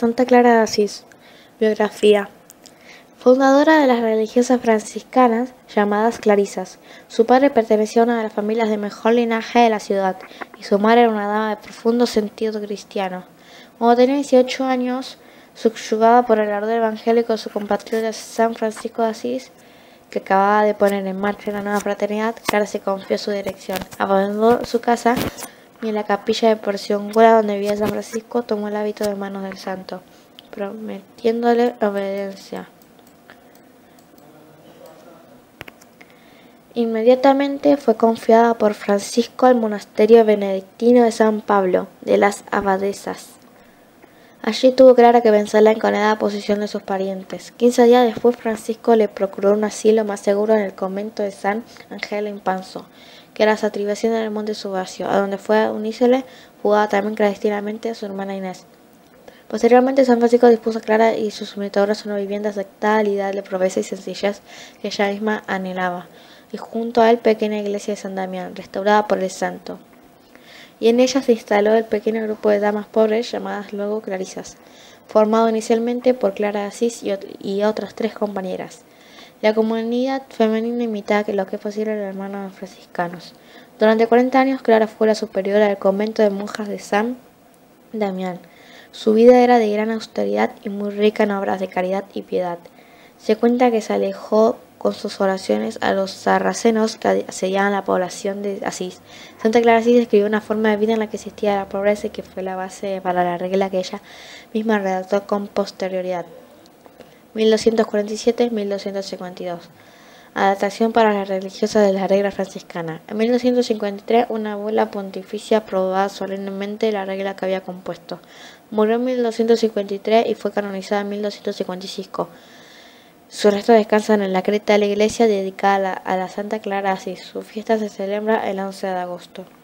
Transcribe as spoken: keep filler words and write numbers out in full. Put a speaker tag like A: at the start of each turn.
A: Santa Clara de Asís. Biografía. Fundadora de las religiosas franciscanas llamadas clarisas. Su padre pertenecía a una de las familias de mejor linaje de la ciudad y su madre era una dama de profundo sentido cristiano. Cuando tenía dieciocho años, subyugada por el ardor evangélico de su compatriota San Francisco de Asís, que acababa de poner en marcha una nueva fraternidad, Clara se confió su dirección. Abandonó su casa y en la capilla de Porciúncula donde vivía San Francisco tomó el hábito de manos del santo, prometiéndole obediencia. Inmediatamente fue confiada por Francisco al monasterio benedictino de San Pablo, de las Abadesas. Allí tuvo Clara que vencer la enconada posición de sus parientes. Quince días después Francisco le procuró un asilo más seguro en el convento de San Angelo in Panzo, que era las atribuciones del monte Subasio, a donde fue a unírsele, jugada también clandestinamente a su hermana Inés. Posteriormente San Francisco dispuso a Clara y sus sumitadores una vivienda aceptada, ideal de pobreza y sencillez que ella misma anhelaba, y junto a él pequeña iglesia de San Damián, restaurada por el santo. Y en ella se instaló el pequeño grupo de damas pobres llamadas luego clarisas, formado inicialmente por Clara de Asís y, ot y otras tres compañeras. La comunidad femenina imitaba lo que es posible a los hermanos franciscanos. Durante cuarenta años Clara fue la superiora del convento de monjas de San Damián. Su vida era de gran austeridad y muy rica en obras de caridad y piedad. Se cuenta que se alejó con sus oraciones a los sarracenos que asediaban la población de Asís. Santa Clara de Asís describió una forma de vida en la que existía la pobreza y que fue la base para la regla que ella misma redactó con posterioridad. mil doscientos cuarenta y siete a mil doscientos cincuenta y dos. Adaptación para las religiosas de la regla franciscana. En mil doscientos cincuenta y tres, una bula pontificia aprobaba solemnemente la regla que había compuesto. Murió en mil doscientos cincuenta y tres y fue canonizada en mil doscientos cincuenta y cinco. Sus restos descansan en la cripta de la iglesia dedicada a la, a la Santa Clara de Asís. Su fiesta se celebra el once de agosto.